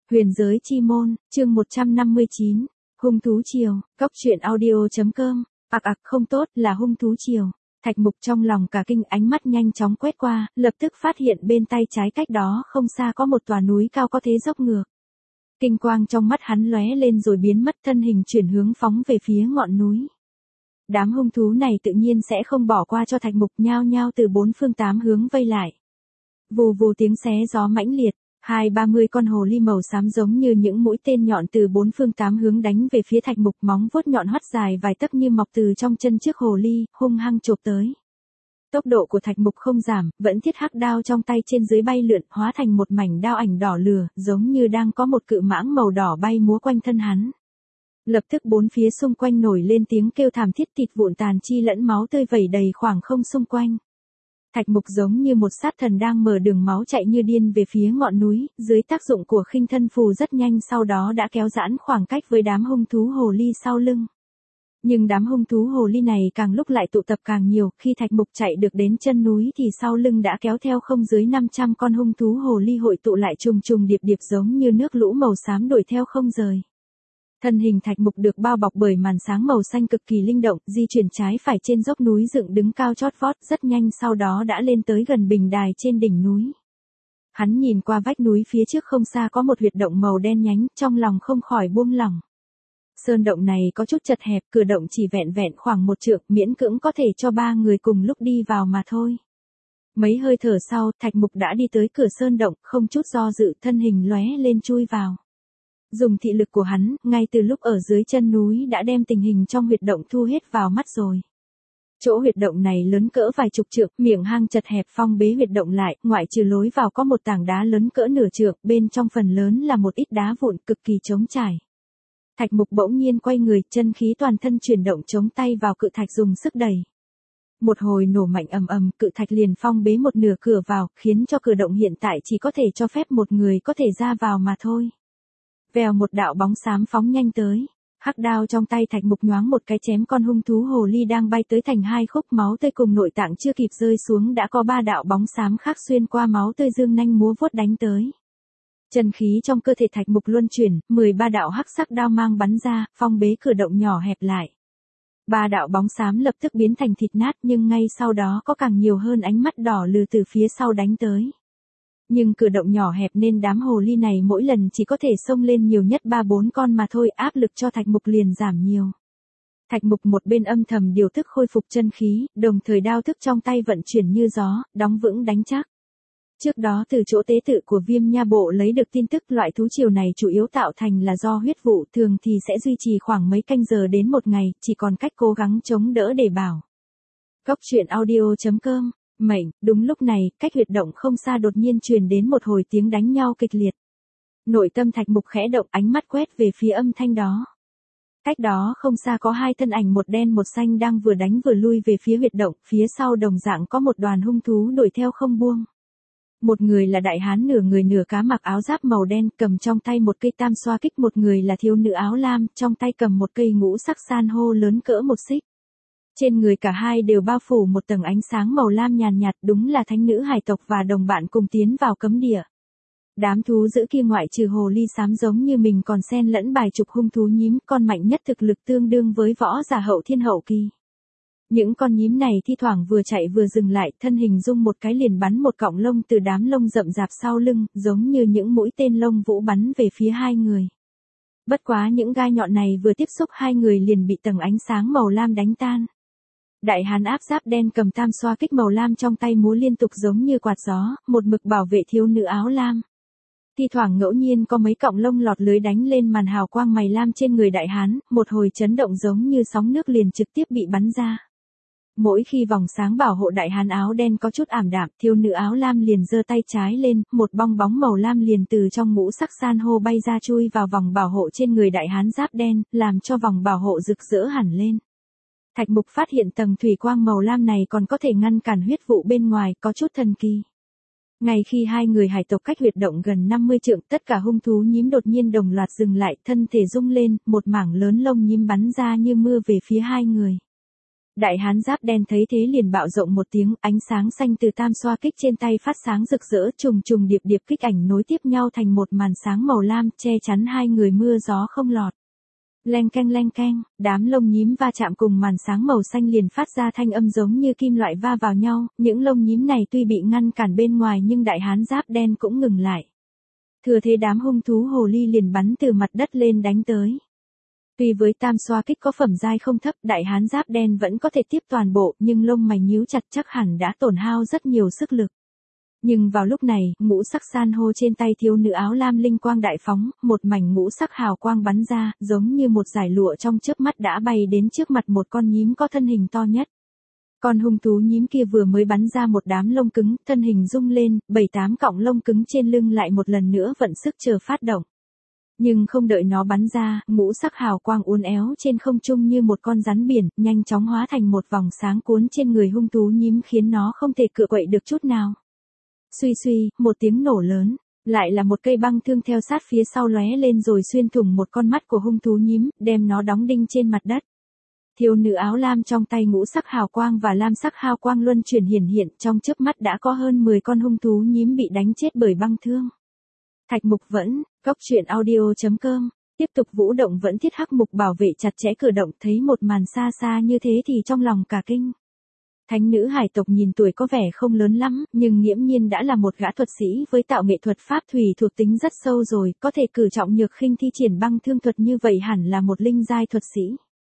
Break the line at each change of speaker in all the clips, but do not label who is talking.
Huyền giới chi môn, chương 159, hung thú triều, Cốc truyện audio.com, không tốt là hung thú triều. Thạch Mục trong lòng cả kinh, ánh mắt nhanh chóng quét qua, lập tức phát hiện bên tay trái cách đó không xa có một tòa núi cao có thế dốc ngược. Kinh quang trong mắt hắn lóe lên rồi biến mất, thân hình chuyển hướng phóng về phía ngọn núi. Đám hung thú này tự nhiên sẽ không bỏ qua cho Thạch Mục, nhao nhao từ bốn phương tám hướng vây lại. Vù vù tiếng xé gió mãnh liệt. 20-30 con hồ ly màu xám giống như những mũi tên nhọn từ bốn phương tám hướng đánh về phía Thạch Mục, móng vuốt nhọn hoắt dài vài tấc như mọc từ trong chân trước hồ ly, hung hăng chộp tới. Tốc độ của Thạch Mục không giảm, vẫn thiết hắc đao trong tay trên dưới bay lượn, hóa thành một mảnh đao ảnh đỏ lửa, giống như đang có một cự mãng màu đỏ bay múa quanh thân hắn. Lập tức bốn phía xung quanh nổi lên tiếng kêu thảm thiết, thịt vụn tàn chi lẫn máu tươi vẩy đầy khoảng không xung quanh. Thạch Mục giống như một sát thần đang mở đường máu chạy như điên về phía ngọn núi, dưới tác dụng của khinh thân phù rất nhanh sau đó đã kéo giãn khoảng cách với đám hung thú hồ ly sau lưng. Nhưng đám hung thú hồ ly này càng lúc lại tụ tập càng nhiều, khi Thạch Mục chạy được đến chân núi thì sau lưng đã kéo theo không dưới 500 con hung thú hồ ly hội tụ lại trùng trùng điệp điệp giống như nước lũ màu xám đuổi theo không rời. Thân hình Thạch Mục được bao bọc bởi màn sáng màu xanh cực kỳ linh động, di chuyển trái phải trên dốc núi dựng đứng cao chót vót, rất nhanh sau đó đã lên tới gần bình đài trên đỉnh núi. Hắn nhìn qua vách núi phía trước không xa có một huyệt động màu đen nhánh, trong lòng không khỏi buông lỏng. Sơn động này có chút chật hẹp, cửa động chỉ vẹn vẹn khoảng 1 trượng, miễn cưỡng có thể cho 3 người cùng lúc đi vào mà thôi. Mấy hơi thở sau, Thạch Mục đã đi tới cửa sơn động, không chút do dự, thân hình lóe lên chui vào. Dùng thị lực của hắn, ngay từ lúc ở dưới chân núi đã đem tình hình trong huyệt động thu hết vào mắt rồi. Chỗ huyệt động này lớn cỡ vài chục trượng, miệng hang chật hẹp phong bế huyệt động lại, ngoại trừ lối vào có một tảng đá lớn cỡ nửa trượng, bên trong phần lớn là một ít đá vụn cực kỳ trống trải. Thạch Mục bỗng nhiên quay người, chân khí toàn thân chuyển động chống tay vào cự thạch dùng sức đẩy. Một hồi nổ mạnh ầm ầm, cự thạch liền phong bế một nửa cửa vào, khiến cho cửa động hiện tại chỉ có thể cho phép một người có thể ra vào mà thôi. Vèo, một đạo bóng xám phóng nhanh tới. Hắc đao trong tay Thạch Mục nhoáng một cái chém con hung thú hồ ly đang bay tới thành hai khúc, máu tươi cùng nội tạng chưa kịp rơi xuống đã có 3 đạo bóng xám khác xuyên qua máu tươi dương nhanh múa vuốt đánh tới. Chân khí trong cơ thể Thạch Mục luân chuyển, 13 đạo hắc sắc đao mang bắn ra, phong bế cửa động nhỏ hẹp lại. 3 đạo bóng xám lập tức biến thành thịt nát, nhưng ngay sau đó có càng nhiều hơn ánh mắt đỏ lừ từ phía sau đánh tới. Nhưng cửa động nhỏ hẹp nên đám hồ ly này mỗi lần chỉ có thể xông lên nhiều nhất 3-4 con mà thôi, áp lực cho Thạch Mục liền giảm nhiều. Thạch Mục một bên âm thầm điều thức khôi phục chân khí, đồng thời đao thức trong tay vận chuyển như gió, đóng vững đánh chắc. Trước đó từ chỗ tế tự của Viêm Nha Bộ lấy được tin tức loại thú triều này chủ yếu tạo thành là do huyết vụ, thường thì sẽ duy trì khoảng mấy canh giờ đến 1 ngày, chỉ còn cách cố gắng chống đỡ để bảo. Cốc truyện audio.com. Mệnh, đúng lúc này, cách huyệt động không xa đột nhiên truyền đến một hồi tiếng đánh nhau kịch liệt. Nội tâm Thạch Mục khẽ động, ánh mắt quét về phía âm thanh đó. Cách đó không xa có 2 thân ảnh một đen một xanh đang vừa đánh vừa lui về phía huyệt động, phía sau đồng dạng có một đoàn hung thú đuổi theo không buông. Một người là đại hán nửa người nửa cá mặc áo giáp màu đen, cầm trong tay một cây tam xoa kích, một người là thiếu nữ áo lam, trong tay cầm một cây ngũ sắc san hô lớn cỡ 1 xích. Trên người cả hai đều bao phủ một tầng ánh sáng màu lam nhàn nhạt, đúng là thánh nữ hải tộc và đồng bạn cùng tiến vào cấm địa. Đám thú dữ kia ngoại trừ hồ ly xám giống như mình còn xen lẫn vài chục hung thú nhím, con mạnh nhất thực lực tương đương với võ giả hậu thiên hậu kỳ. Những con nhím này thi thoảng vừa chạy vừa dừng lại, thân hình rung một cái liền bắn một cọng lông từ đám lông rậm rạp sau lưng, giống như những mũi tên lông vũ bắn về phía hai người. Bất quá những gai nhọn này vừa tiếp xúc hai người liền bị tầng ánh sáng màu lam đánh tan. Đại hán áp giáp đen cầm tam xoa kích màu lam trong tay múa liên tục giống như quạt gió, một mực bảo vệ thiếu nữ áo lam. Thi thoảng ngẫu nhiên có mấy cọng lông lọt lưới đánh lên màn hào quang mày lam trên người đại hán, một hồi chấn động giống như sóng nước liền trực tiếp bị bắn ra. Mỗi khi vòng sáng bảo hộ đại hán áo đen có chút ảm đạm, thiếu nữ áo lam liền giơ tay trái lên, một bong bóng màu lam liền từ trong ngũ sắc san hô bay ra chui vào vòng bảo hộ trên người đại hán giáp đen, làm cho vòng bảo hộ rực rỡ hẳn lên. Thạch Mục phát hiện tầng thủy quang màu lam này còn có thể ngăn cản huyết vụ bên ngoài, có chút thần kỳ. Ngay khi hai người hải tộc cách huyệt động gần 50 trượng, tất cả hung thú nhím đột nhiên đồng loạt dừng lại, thân thể rung lên, một mảng lớn lông nhím bắn ra như mưa về phía hai người. Đại hán giáp đen thấy thế liền bạo rộng một tiếng, ánh sáng xanh từ tam xoa kích trên tay phát sáng rực rỡ, trùng trùng điệp điệp kích ảnh nối tiếp nhau thành một màn sáng màu lam, che chắn hai người mưa gió không lọt. Leng keng, đám lông nhím va chạm cùng màn sáng màu xanh liền phát ra thanh âm giống như kim loại va vào nhau, những lông nhím này tuy bị ngăn cản bên ngoài nhưng đại hán giáp đen cũng ngừng lại. Thừa thế đám hung thú hồ ly liền bắn từ mặt đất lên đánh tới. Tuy với tam xoa kích có phẩm giai không thấp, đại hán giáp đen vẫn có thể tiếp toàn bộ, nhưng lông mày nhíu chặt chắc hẳn đã tổn hao rất nhiều sức lực. Nhưng vào lúc này, ngũ sắc san hô trên tay thiếu nữ áo lam linh quang đại phóng, một mảnh ngũ sắc hào quang bắn ra, giống như một dải lụa trong chớp mắt đã bay đến trước mặt một con nhím có thân hình to nhất. Con hung thú nhím kia vừa mới bắn ra một đám lông cứng, thân hình rung lên, 7-8 cọng lông cứng trên lưng lại một lần nữa vận sức chờ phát động. Nhưng không đợi nó bắn ra, ngũ sắc hào quang uốn éo trên không trung như một con rắn biển, nhanh chóng hóa thành một vòng sáng cuốn trên người hung thú nhím khiến nó không thể cựa quậy được chút nào. Suy suy, một tiếng nổ lớn, lại là một cây băng thương theo sát phía sau lóe lên rồi xuyên thủng một con mắt của hung thú nhím, đem nó đóng đinh trên mặt đất. Thiếu nữ áo lam trong tay ngũ sắc hào quang và lam sắc hào quang luân chuyển hiển hiện, trong chớp mắt đã có hơn 10 con hung thú nhím bị đánh chết bởi băng thương. Thạch Mục Vẫn, Cốc truyện audio.com, tiếp tục vũ động vẫn thiết hắc mục bảo vệ chặt chẽ cửa động, thấy một màn xa xa như thế thì trong lòng cả kinh. Thánh nữ hải tộc nhìn tuổi có vẻ không lớn lắm, nhưng nghiễm nhiên đã là một gã thuật sĩ với tạo nghệ thuật pháp thủy thuộc tính rất sâu rồi, có thể cử trọng nhược khinh thi triển băng thương thuật như vậy hẳn là một linh giai thuật sĩ.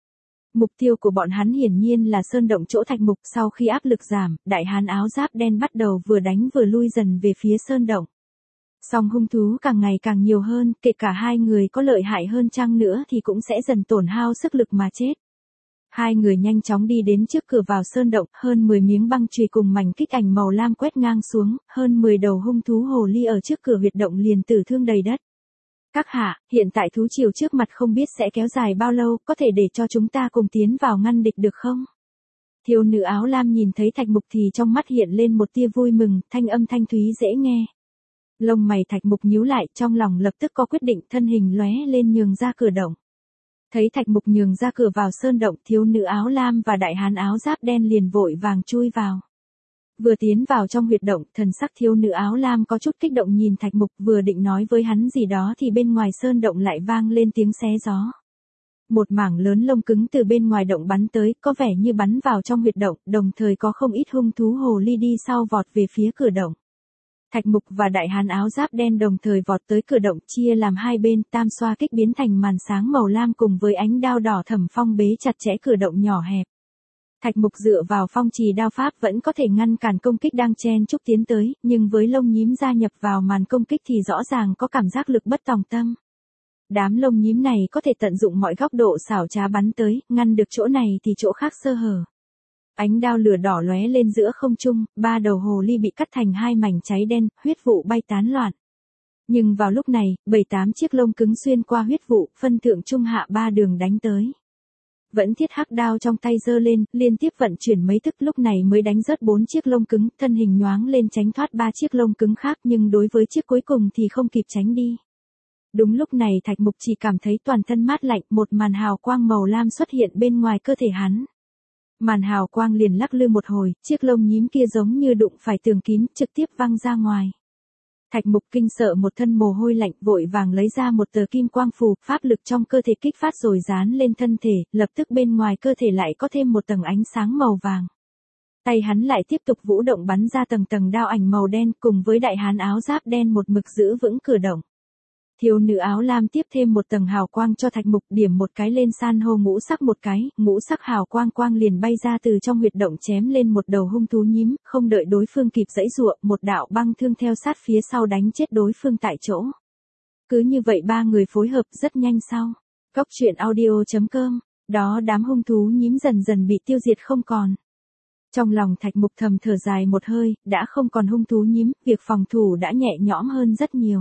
Mục tiêu của bọn hắn hiển nhiên là sơn động chỗ Thạch Mục, sau khi áp lực giảm, đại hán áo giáp đen bắt đầu vừa đánh vừa lui dần về phía sơn động. Song hung thú càng ngày càng nhiều hơn, kể cả hai người có lợi hại hơn chăng nữa thì cũng sẽ dần tổn hao sức lực mà chết. Hai người nhanh chóng đi đến trước cửa vào sơn động, hơn 10 miếng băng chùy cùng mảnh kích ảnh màu lam quét ngang xuống, hơn 10 đầu hung thú hồ ly ở trước cửa huyệt động liền tử thương đầy đất. Các hạ, hiện tại thú triều trước mặt không biết sẽ kéo dài bao lâu, có thể để cho chúng ta cùng tiến vào ngăn địch được không? Thiếu nữ áo lam nhìn thấy Thạch Mục thì trong mắt hiện lên một tia vui mừng, thanh âm thanh thúy dễ nghe. Lông mày Thạch Mục nhíu lại, trong lòng lập tức có quyết định, thân hình lóe lên nhường ra cửa động. Thấy Thạch Mục nhường ra cửa vào sơn động, thiếu nữ áo lam và đại hán áo giáp đen liền vội vàng chui vào. Vừa tiến vào trong huyệt động, thần sắc thiếu nữ áo lam có chút kích động nhìn Thạch Mục, vừa định nói với hắn gì đó thì bên ngoài sơn động lại vang lên tiếng xé gió. Một mảng lớn lông cứng từ bên ngoài động bắn tới, có vẻ như bắn vào trong huyệt động, đồng thời có không ít hung thú hồ ly đi sau vọt về phía cửa động. Thạch Mục và đại hán áo giáp đen đồng thời vọt tới cửa động, chia làm hai bên, tam xoa kích biến thành màn sáng màu lam cùng với ánh đao đỏ thẩm phong bế chặt chẽ cửa động nhỏ hẹp. Thạch Mục dựa vào phong trì đao pháp vẫn có thể ngăn cản công kích đang chen chúc tiến tới, nhưng với lông nhím gia nhập vào màn công kích thì rõ ràng có cảm giác lực bất tòng tâm. Đám lông nhím này có thể tận dụng mọi góc độ xảo trá bắn tới, ngăn được chỗ này thì chỗ khác sơ hở. Ánh đao lửa đỏ lóe lên giữa không trung, 3 đầu hồ ly bị cắt thành 2 mảnh cháy đen, huyết vụ bay tán loạn. Nhưng vào lúc này, 7-8 chiếc lông cứng xuyên qua huyết vụ, phân thượng trung hạ 3 đường đánh tới. Vẫn thiết hắc đao trong tay giơ lên, liên tiếp vận chuyển mấy thức, lúc này mới đánh rớt 4 chiếc lông cứng, thân hình nhoáng lên tránh thoát 3 chiếc lông cứng khác, nhưng đối với chiếc cuối cùng thì không kịp tránh đi. Đúng lúc này Thạch Mục chỉ cảm thấy toàn thân mát lạnh, một màn hào quang màu lam xuất hiện bên ngoài cơ thể hắn. Màn hào quang liền lắc lư một hồi, chiếc lông nhím kia giống như đụng phải tường kín, trực tiếp văng ra ngoài. Thạch Mục kinh sợ một thân mồ hôi lạnh, vội vàng lấy ra một tờ kim quang phù, pháp lực trong cơ thể kích phát rồi dán lên thân thể, lập tức bên ngoài cơ thể lại có thêm một tầng ánh sáng màu vàng. Tay hắn lại tiếp tục vũ động bắn ra tầng tầng đao ảnh màu đen, cùng với đại hán áo giáp đen một mực giữ vững cửa động. Thiếu nữ áo lam tiếp thêm một tầng hào quang cho Thạch Mục, điểm một cái lên san hô ngũ sắc một cái, ngũ sắc hào quang liền bay ra từ trong huyệt động chém lên một đầu hung thú nhím, không đợi đối phương kịp giãy giụa, một đạo băng thương theo sát phía sau đánh chết đối phương tại chỗ. Cứ như vậy ba người phối hợp rất nhanh sau. Cốc truyện audio.com, đó đám hung thú nhím dần dần bị tiêu diệt không còn. Trong lòng Thạch Mục thầm thở dài một hơi, đã không còn hung thú nhím, việc phòng thủ đã nhẹ nhõm hơn rất nhiều.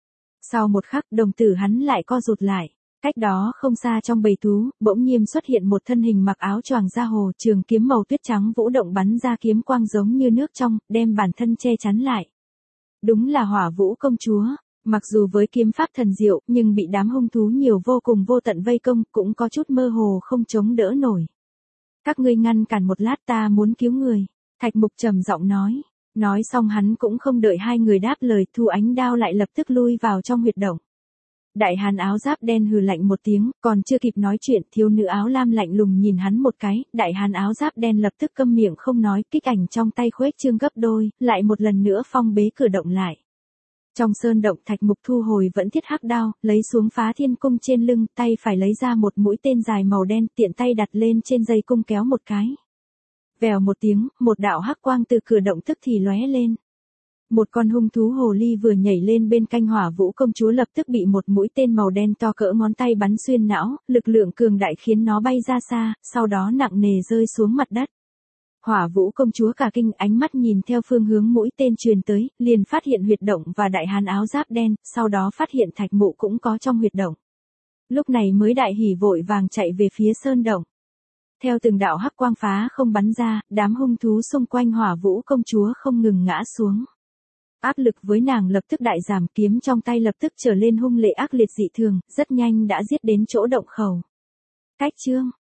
Sau một khắc, đồng tử hắn lại co rụt lại. Cách đó không xa trong bầy thú, bỗng nhiên xuất hiện một thân hình mặc áo choàng da hồ, trường kiếm màu tuyết trắng vũ động bắn ra kiếm quang giống như nước trong, đem bản thân che chắn lại. Đúng là Hỏa Vũ công chúa. Mặc dù với kiếm pháp thần diệu, nhưng bị đám hung thú nhiều vô cùng vô tận vây công, cũng có chút mơ hồ không chống đỡ nổi. Các ngươi ngăn cản một lát, ta muốn cứu người. Thạch Mục trầm giọng nói. Nói xong hắn cũng không đợi hai người đáp lời, thu ánh đao lại lập tức lui vào trong huyệt động. Đại hán áo giáp đen hừ lạnh một tiếng, còn chưa kịp nói chuyện, thiếu nữ áo lam lạnh lùng nhìn hắn một cái, đại hán áo giáp đen lập tức câm miệng không nói, kích ảnh trong tay khuếch trương gấp đôi, lại một lần nữa phong bế cửa động lại. Trong sơn động, Thạch Mục thu hồi vẫn thiết hắc đao, lấy xuống Phá Thiên cung trên lưng, tay phải lấy ra một mũi tên dài màu đen, tiện tay đặt lên trên dây cung kéo một cái. Vèo một tiếng, một đạo hắc quang từ cửa động tức thì lóe lên. Một con hung thú hồ ly vừa nhảy lên bên cạnh Hỏa Vũ công chúa lập tức bị một mũi tên màu đen to cỡ ngón tay bắn xuyên não, lực lượng cường đại khiến nó bay ra xa, sau đó nặng nề rơi xuống mặt đất. Hỏa Vũ công chúa cả kinh, ánh mắt nhìn theo phương hướng mũi tên truyền tới, liền phát hiện huyệt động và đại hán áo giáp đen, sau đó phát hiện Thạch Mụ cũng có trong huyệt động. Lúc này mới đại hỉ vội vàng chạy về phía sơn động. Theo từng đạo hắc quang phá không bắn ra, đám hung thú xung quanh Hỏa Vũ công chúa không ngừng ngã xuống. Áp lực với nàng lập tức đại giảm, kiếm trong tay lập tức trở lên hung lệ ác liệt dị thường, rất nhanh đã giết đến chỗ động khẩu. Cách chương